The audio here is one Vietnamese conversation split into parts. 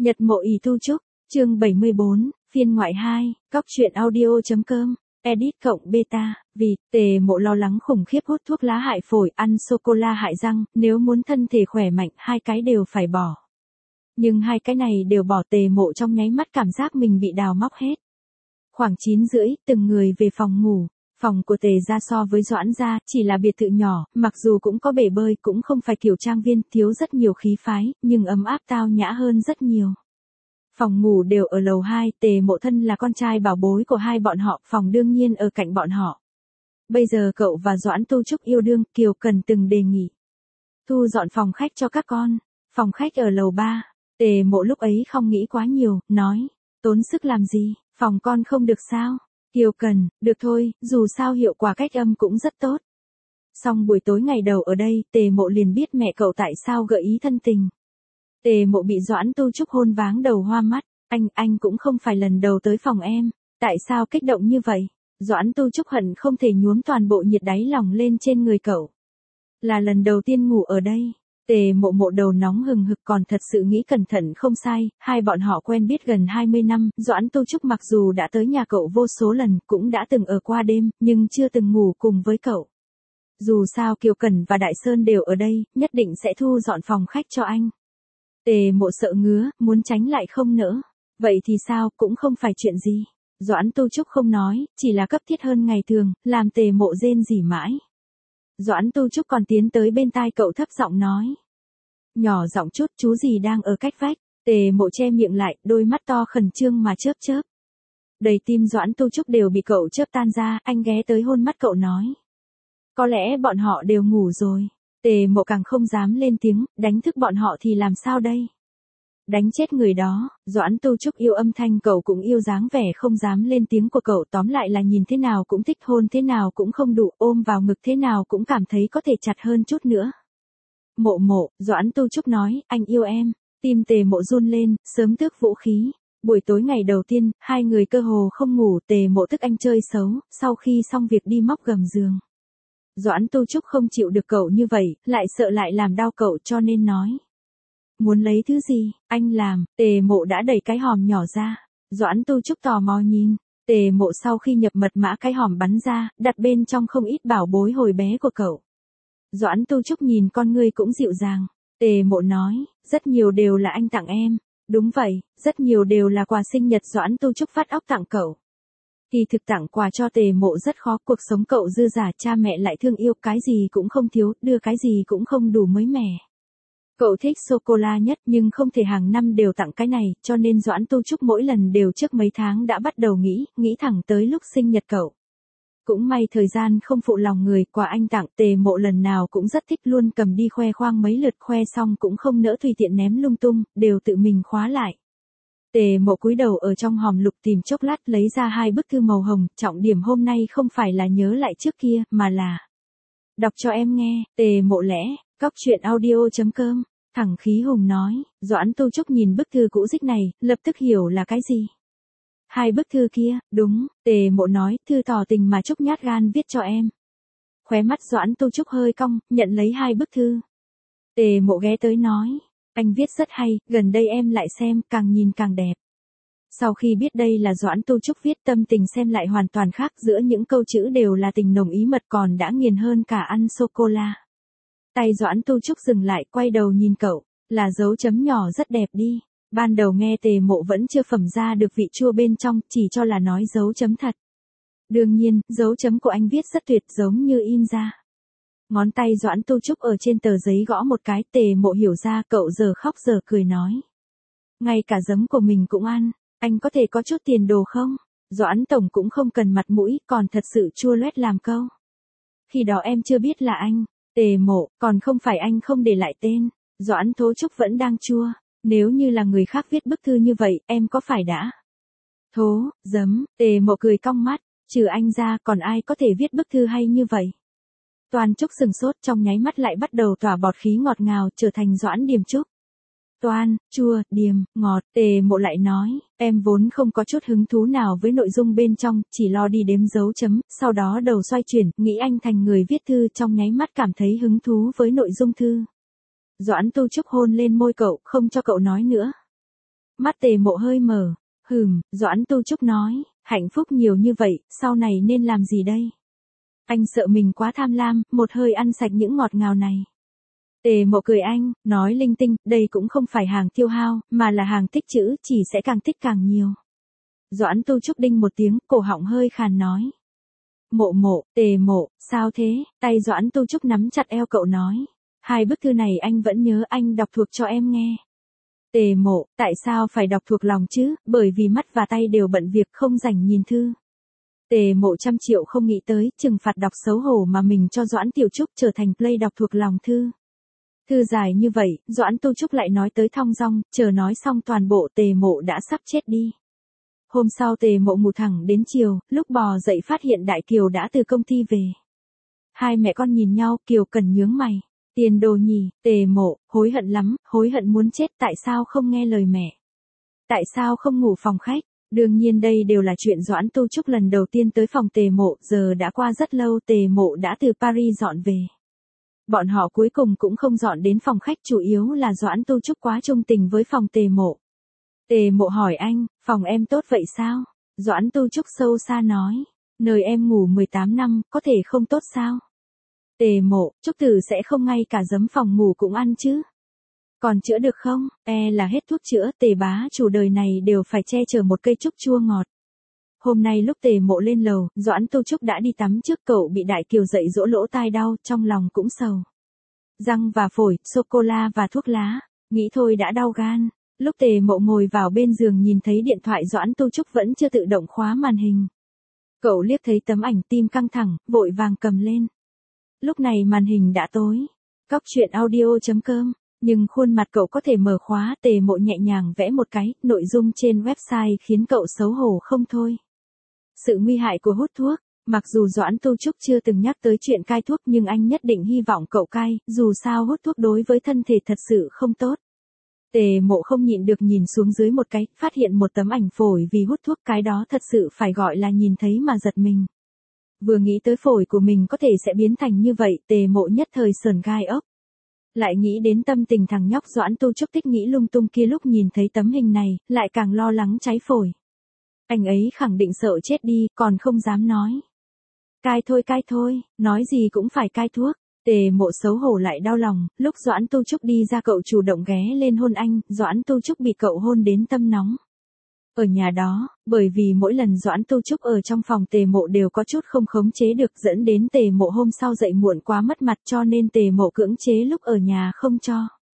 Nhật mộ ỷ tu trúc, chương 74, phiên ngoại 2, cóc truyện audio.com, edit cộng beta, vì, Tề Mộ lo lắng khủng khiếp hút thuốc lá hại phổi, ăn sô-cô-la hại răng, nếu muốn thân thể khỏe mạnh, hai cái đều phải bỏ. Nhưng hai cái này đều bỏ, Tề Mộ trong nháy mắt cảm giác mình bị đào móc hết. Khoảng 9:30, từng người về phòng ngủ. Phòng của Tề gia so với Doãn gia, chỉ là biệt thự nhỏ, mặc dù cũng có bể bơi, cũng không phải kiểu trang viên, thiếu rất nhiều khí phái, nhưng ấm áp tao nhã hơn rất nhiều. Phòng ngủ đều ở lầu 2, Tề Mộ thân là con trai bảo bối của hai bọn họ, phòng đương nhiên ở cạnh bọn họ. Bây giờ cậu và Doãn Tu Trúc yêu đương, Kiều Cần từng đề nghị thu dọn phòng khách cho các con. Phòng khách ở lầu 3, Tề Mộ lúc ấy không nghĩ quá nhiều, nói, tốn sức làm gì, phòng con không được sao? Kiều Cần, được thôi, dù sao hiệu quả cách âm cũng rất tốt. Xong buổi tối ngày đầu ở đây, Tề Mộ liền biết mẹ cậu tại sao gợi ý thân tình. Tề Mộ bị Doãn Tu Trúc hôn váng đầu hoa mắt, anh cũng không phải lần đầu tới phòng em, tại sao kích động như vậy? Doãn Tu Trúc hận không thể nhuốm toàn bộ nhiệt đáy lòng lên trên người cậu. Là lần đầu tiên ngủ ở đây. Tề Mộ đầu nóng hừng hực, còn thật sự nghĩ cẩn thận không sai, hai bọn họ quen biết gần 20 năm, Doãn Tu Trúc mặc dù đã tới nhà cậu vô số lần, cũng đã từng ở qua đêm, nhưng chưa từng ngủ cùng với cậu. Dù sao Kiều Cần và Đại Sơn đều ở đây, nhất định sẽ thu dọn phòng khách cho anh. Tề Mộ sợ ngứa, muốn tránh lại không nỡ. Vậy thì sao, cũng không phải chuyện gì. Doãn Tu Trúc không nói, chỉ là cấp thiết hơn ngày thường, làm Tề Mộ rên rỉ mãi. Doãn Tu Trúc còn tiến tới bên tai cậu thấp giọng nói. Nhỏ giọng chút, chú gì đang ở cách vách. Tề Mộ che miệng lại, đôi mắt to khẩn trương mà chớp chớp. Đầy tim Doãn Tu Trúc đều bị cậu chớp tan ra, anh ghé tới hôn mắt cậu nói. Có lẽ bọn họ đều ngủ rồi. Tề Mộ càng không dám lên tiếng, đánh thức bọn họ thì làm sao đây? Đánh chết người đó. Doãn Tu Trúc yêu âm thanh cậu cũng yêu dáng vẻ không dám lên tiếng của cậu, tóm lại là nhìn thế nào cũng thích, hôn thế nào cũng không đủ, ôm vào ngực thế nào cũng cảm thấy có thể chặt hơn chút nữa. Mộ, Doãn Tu Trúc nói, anh yêu em. Tim Tề Mộ run lên, sớm tước vũ khí. Buổi tối ngày đầu tiên, hai người cơ hồ không ngủ, Tề Mộ tức anh chơi xấu, sau khi xong việc đi móc gầm giường. Doãn Tu Trúc không chịu được cậu như vậy, lại sợ lại làm đau cậu cho nên nói. Muốn lấy thứ gì, anh làm. Tề Mộ đã đẩy cái hòm nhỏ ra. Doãn Tu Trúc tò mò nhìn. Tề Mộ sau khi nhập mật mã cái hòm bắn ra, đặt bên trong không ít bảo bối hồi bé của cậu. Doãn Tu Trúc nhìn con ngươi cũng dịu dàng. Tề Mộ nói, rất nhiều đều là anh tặng em. Đúng vậy, rất nhiều đều là quà sinh nhật Doãn Tu Trúc phát óc tặng cậu. Kỳ thực tặng quà cho Tề Mộ rất khó, cuộc sống cậu dư giả, cha mẹ lại thương yêu, cái gì cũng không thiếu, đưa cái gì cũng không đủ mới mẻ. Cậu thích sô-cô-la nhất, nhưng không thể hàng năm đều tặng cái này, cho nên Doãn Tu Trúc mỗi lần đều trước mấy tháng đã bắt đầu nghĩ thẳng tới lúc sinh nhật cậu. Cũng may thời gian không phụ lòng người, quà anh tặng Tề Mộ lần nào cũng rất thích, luôn cầm đi khoe khoang mấy lượt, khoe xong cũng không nỡ tùy tiện ném lung tung, đều tự mình khóa lại. Tề Mộ cúi đầu ở trong hòm lục tìm chốc lát, lấy ra hai bức thư màu hồng, trọng điểm hôm nay không phải là nhớ lại trước kia, mà là đọc cho em nghe. Tề Mộ lẽ, cóc truyện audio.com, thẳng khí hùng nói. Doãn Tu Trúc nhìn bức thư cũ rích này, lập tức hiểu là cái gì. Hai bức thư kia, đúng, Tề Mộ nói, thư tỏ tình mà Trúc nhát gan viết cho em. Khóe mắt Doãn Tu Trúc hơi cong, nhận lấy hai bức thư. Tề Mộ ghé tới nói, anh viết rất hay, gần đây em lại xem, càng nhìn càng đẹp. Sau khi biết đây là Doãn Tu Trúc viết, tâm tình xem lại hoàn toàn khác, giữa những câu chữ đều là tình nồng ý mật, còn đã nghiền hơn cả ăn sô-cô-la. Tay Doãn Tu Trúc dừng lại, quay đầu nhìn cậu, là dấu chấm nhỏ rất đẹp đi. Ban đầu nghe Tề Mộ vẫn chưa phẩm ra được vị chua bên trong, chỉ cho là nói dấu chấm thật. Đương nhiên, dấu chấm của anh viết rất tuyệt, giống như in ra. Ngón tay Doãn Tu Trúc ở trên tờ giấy gõ một cái, Tề Mộ hiểu ra, cậu giờ khóc giờ cười nói. Ngay cả giấm của mình cũng ăn, anh có thể có chút tiền đồ không? Doãn Tổng cũng không cần mặt mũi, còn thật sự chua loét làm câu. Khi đó em chưa biết là anh. Tề Mộ, còn không phải anh không để lại tên. Doãn Tố Trúc vẫn đang chua. Nếu như là người khác viết bức thư như vậy, em có phải đã thố, giấm. Tề Mộ cười cong mắt, trừ anh ra còn ai có thể viết bức thư hay như vậy. Toan Trúc sừng sốt, trong nháy mắt lại bắt đầu tỏa bọt khí ngọt ngào, trở thành Doãn Điềm Trúc. Toan, chua, điềm, ngọt. Tề Mộ lại nói, em vốn không có chút hứng thú nào với nội dung bên trong, chỉ lo đi đếm dấu chấm, sau đó đầu xoay chuyển, nghĩ anh thành người viết thư, trong nháy mắt cảm thấy hứng thú với nội dung thư. Doãn Tu Trúc hôn lên môi cậu, không cho cậu nói nữa. Mắt Tề Mộ hơi mở. Doãn Tu Trúc nói, hạnh phúc nhiều như vậy, sau này nên làm gì đây? Anh sợ mình quá tham lam, một hơi ăn sạch những ngọt ngào này. Tề Mộ cười anh, nói linh tinh, đây cũng không phải hàng tiêu hao, mà là hàng tích trữ, chỉ sẽ càng tích càng nhiều. Doãn Tu Trúc đinh một tiếng, cổ họng hơi khàn nói. Tề Mộ, sao thế? Tay Doãn Tu Trúc nắm chặt eo cậu nói. 2 bức thư này anh vẫn nhớ, anh đọc thuộc cho em nghe. Tề Mộ, tại sao phải đọc thuộc lòng chứ, bởi vì mắt và tay đều bận việc không rảnh nhìn thư. Tề Mộ trăm triệu không nghĩ tới, trừng phạt đọc xấu hổ mà mình cho Doãn Tiểu Trúc trở thành play đọc thuộc lòng thư. Thư dài như vậy, Doãn Tu Trúc lại nói tới thong dong, chờ nói xong toàn bộ Tề Mộ đã sắp chết đi. Hôm sau Tề Mộ ngủ thẳng đến chiều, lúc bò dậy phát hiện Đại Kiều đã từ công ty về. Hai mẹ con nhìn nhau, Kiều Cần nhướng mày. Tiền đồ nhỉ, Tề Mộ, hối hận lắm, hối hận muốn chết, tại sao không nghe lời mẹ? Tại sao không ngủ phòng khách? Đương nhiên đây đều là chuyện Doãn Tu Trúc lần đầu tiên tới phòng Tề Mộ, giờ đã qua rất lâu, Tề Mộ đã từ Paris dọn về. Bọn họ cuối cùng cũng không dọn đến phòng khách, chủ yếu là Doãn Tu Trúc quá trung tình với phòng Tề Mộ. Tề Mộ hỏi anh, phòng em tốt vậy sao? Doãn Tu Trúc sâu xa nói, nơi em ngủ 18 năm, có thể không tốt sao? Tề Mộ, Trúc Tử sẽ không ngay cả giấm phòng ngủ cũng ăn chứ? Còn chữa được không? Là hết thuốc chữa, Tề bá chủ đời này đều phải che chở một cây trúc chua ngọt. Hôm nay lúc Tề Mộ lên lầu, Doãn Tu Trúc đã đi tắm trước, cậu bị Đại Kiều dậy dỗ lỗ tai đau, trong lòng cũng sầu. Răng và phổi, sô-cô-la và thuốc lá, nghĩ thôi đã đau gan. Lúc Tề Mộ ngồi vào bên giường nhìn thấy điện thoại Doãn Tu Trúc vẫn chưa tự động khóa màn hình. Cậu liếc thấy tấm ảnh, tim căng thẳng, vội vàng cầm lên. Lúc này màn hình đã tối. Cóc truyện audio.com. Nhưng khuôn mặt cậu có thể mở khóa, Tề Mộ nhẹ nhàng vẽ một cái, nội dung trên website khiến cậu xấu hổ không thôi. Sự nguy hại của hút thuốc. Mặc dù Doãn Tu Trúc chưa từng nhắc tới chuyện cai thuốc nhưng anh nhất định hy vọng cậu cai, dù sao hút thuốc đối với thân thể thật sự không tốt. Tề Mộ không nhịn được nhìn xuống dưới một cái, phát hiện một tấm ảnh phổi vì hút thuốc, cái đó thật sự phải gọi là nhìn thấy mà giật mình. Vừa nghĩ tới phổi của mình có thể sẽ biến thành như vậy, Tề Mộ nhất thời sởn gai ốc. Lại nghĩ đến tâm tình thằng nhóc Doãn Tu Trúc thích nghĩ lung tung kia lúc nhìn thấy tấm hình này, lại càng lo lắng cháy phổi. Anh ấy khẳng định sợ chết đi, còn không dám nói. Cai thôi, nói gì cũng phải cai thuốc. Tề Mộ xấu hổ lại đau lòng, lúc Doãn Tu Trúc đi ra cậu chủ động ghé lên hôn anh, Doãn Tu Trúc bị cậu hôn đến tâm nóng. Ở nhà đó, bởi vì mỗi lần Doãn Tu Trúc ở trong phòng Tề Mộ đều có chút không khống chế được, dẫn đến Tề Mộ hôm sau dậy muộn quá mất mặt, cho nên Tề Mộ cưỡng chế lúc ở nhà không cho.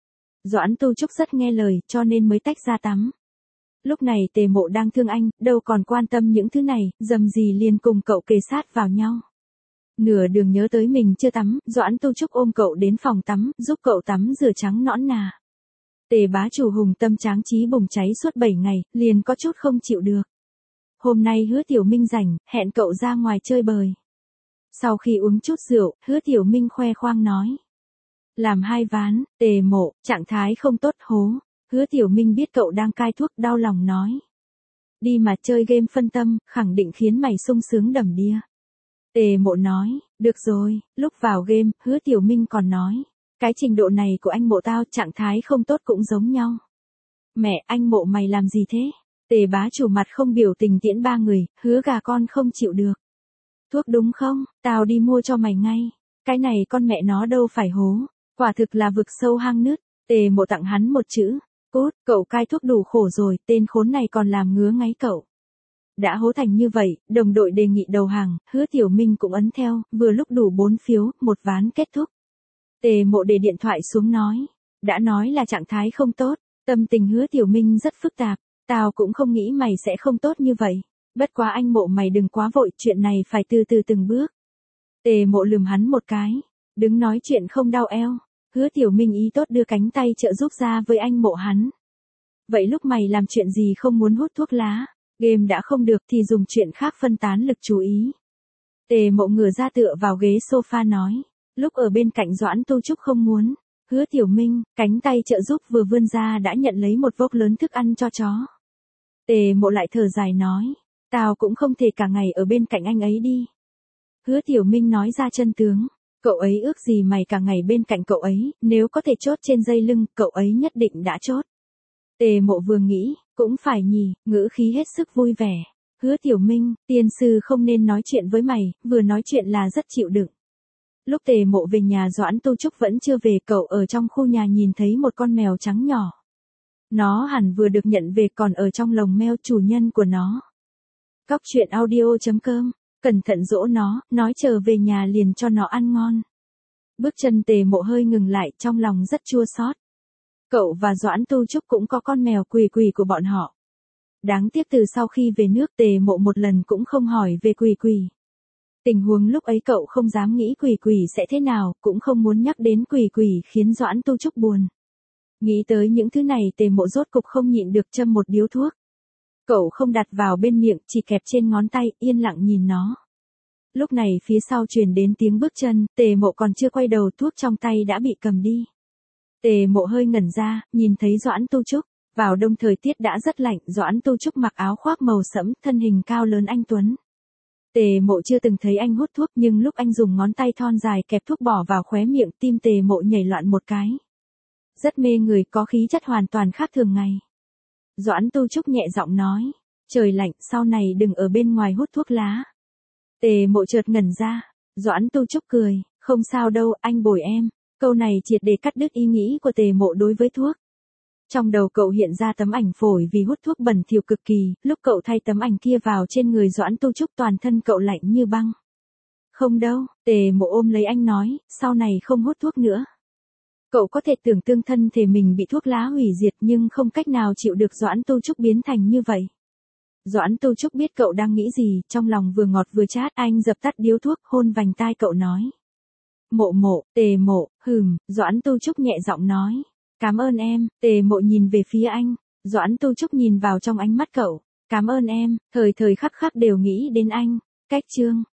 Doãn Tu Trúc rất nghe lời, cho nên mới tách ra tắm. Lúc này Tề Mộ đang thương anh, đâu còn quan tâm những thứ này, dầm gì liền cùng cậu kề sát vào nhau. Nửa đường nhớ tới mình chưa tắm, Doãn Tu Trúc ôm cậu đến phòng tắm, giúp cậu tắm rửa trắng nõn nà. Tề bá chủ hùng tâm tráng trí bùng cháy suốt 7 ngày, liền có chút không chịu được. Hôm nay Hứa Tiểu Minh rảnh, hẹn cậu ra ngoài chơi bời. Sau khi uống chút rượu, Hứa Tiểu Minh khoe khoang nói. Làm 2 ván, Tề Mộ, trạng thái không tốt hố. Hứa Tiểu Minh biết cậu đang cai thuốc, đau lòng nói. Đi mà chơi game phân tâm, khẳng định khiến mày sung sướng đầm đìa. Tề Mộ nói, được rồi, lúc vào game, Hứa Tiểu Minh còn nói. Cái trình độ này của anh Mộ tao, trạng thái không tốt cũng giống nhau. Mẹ, anh Mộ mày làm gì thế? Tề bá chủ mặt không biểu tình tiễn 3 người, Hứa gà con không chịu được. Thuốc đúng không? Tao đi mua cho mày ngay. Cái này con mẹ nó đâu phải hố. Quả thực là vực sâu hang nứt. Tề Mộ tặng hắn một chữ. Cút, cậu cai thuốc đủ khổ rồi, tên khốn này còn làm ngứa ngáy cậu. Đã hố thành như vậy, đồng đội đề nghị đầu hàng, Hứa Tiểu Minh cũng ấn theo, vừa lúc đủ 4 phiếu, 1 ván kết thúc. Tề Mộ để điện thoại xuống nói. Đã nói là trạng thái không tốt, tâm tình Hứa Tiểu Minh rất phức tạp, tao cũng không nghĩ mày sẽ không tốt như vậy. Bất quá anh Mộ mày đừng quá vội, chuyện này phải từ từ từng bước. Tề Mộ lườm hắn một cái. Đứng nói chuyện không đau eo. Hứa Tiểu Minh ý tốt đưa cánh tay trợ giúp ra với anh Mộ hắn. Vậy lúc mày làm chuyện gì không muốn hút thuốc lá, game đã không được thì dùng chuyện khác phân tán lực chú ý. Tề Mộ ngửa ra tựa vào ghế sofa nói. Lúc ở bên cạnh Doãn Tu Trúc không muốn. Hứa Tiểu Minh, cánh tay trợ giúp vừa vươn ra đã nhận lấy một vốc lớn thức ăn cho chó. Tề Mộ lại thở dài nói. Tao cũng không thể cả ngày ở bên cạnh anh ấy đi. Hứa Tiểu Minh nói ra chân tướng. Cậu ấy ước gì mày cả ngày bên cạnh cậu ấy, nếu có thể chốt trên dây lưng, cậu ấy nhất định đã chốt. Tề Mộ vừa nghĩ, cũng phải nhỉ, ngữ khí hết sức vui vẻ. Hứa Tiểu Minh, tiên sư không nên nói chuyện với mày, vừa nói chuyện là rất chịu đựng. Lúc Tề Mộ về nhà Doãn Tu Trúc vẫn chưa về, cậu ở trong khu nhà nhìn thấy một con mèo trắng nhỏ. Nó hẳn vừa được nhận về còn ở trong lồng meo chủ nhân của nó. Cóc truyện audio.com, cẩn thận dỗ nó, nói chờ về nhà liền cho nó ăn ngon. Bước chân Tề Mộ hơi ngừng lại, trong lòng rất chua xót. Cậu và Doãn Tu Trúc cũng có con mèo Quỳ Quỳ của bọn họ. Đáng tiếc từ sau khi về nước Tề Mộ một lần cũng không hỏi về Quỳ Quỳ. Tình huống lúc ấy cậu không dám nghĩ Quỳ Quỳ sẽ thế nào, cũng không muốn nhắc đến Quỳ Quỳ khiến Doãn Tu Trúc buồn. Nghĩ tới những thứ này Tề Mộ rốt cục không nhịn được châm một điếu thuốc. Cậu không đặt vào bên miệng, chỉ kẹp trên ngón tay, yên lặng nhìn nó. Lúc này phía sau truyền đến tiếng bước chân, Tề Mộ còn chưa quay đầu thuốc trong tay đã bị cầm đi. Tề Mộ hơi ngẩn ra, nhìn thấy Doãn Tu Trúc. Vào đông thời tiết đã rất lạnh, Doãn Tu Trúc mặc áo khoác màu sẫm, thân hình cao lớn anh tuấn. Tề Mộ chưa từng thấy anh hút thuốc, nhưng lúc anh dùng ngón tay thon dài kẹp thuốc bỏ vào khóe miệng, tim Tề Mộ nhảy loạn một cái. Rất mê người, có khí chất hoàn toàn khác thường ngày. Doãn Tu Trúc nhẹ giọng nói, trời lạnh, sau này đừng ở bên ngoài hút thuốc lá. Tề Mộ chợt ngẩn ra, Doãn Tu Trúc cười, không sao đâu, anh bồi em. Câu này triệt để cắt đứt ý nghĩ của Tề Mộ đối với thuốc. Trong đầu cậu hiện ra tấm ảnh phổi vì hút thuốc bẩn thỉu cực kỳ, lúc cậu thay tấm ảnh kia vào trên người Doãn Tu Trúc toàn thân cậu lạnh như băng. Không đâu, Tề Mộ ôm lấy anh nói, sau này không hút thuốc nữa. Cậu có thể tưởng tượng thân thể mình bị thuốc lá hủy diệt nhưng không cách nào chịu được Doãn Tu Trúc biến thành như vậy. Doãn Tu Trúc biết cậu đang nghĩ gì, trong lòng vừa ngọt vừa chát, anh dập tắt điếu thuốc, hôn vành tai cậu nói. Mộ Mộ, Tề Mộ, Doãn Tu Trúc nhẹ giọng nói. Cảm ơn em. Tề Mộ nhìn về phía anh. Doãn Tu Trúc nhìn vào trong ánh mắt cậu. Cảm ơn em, thời thời khắc khắc đều nghĩ đến anh. Cách chương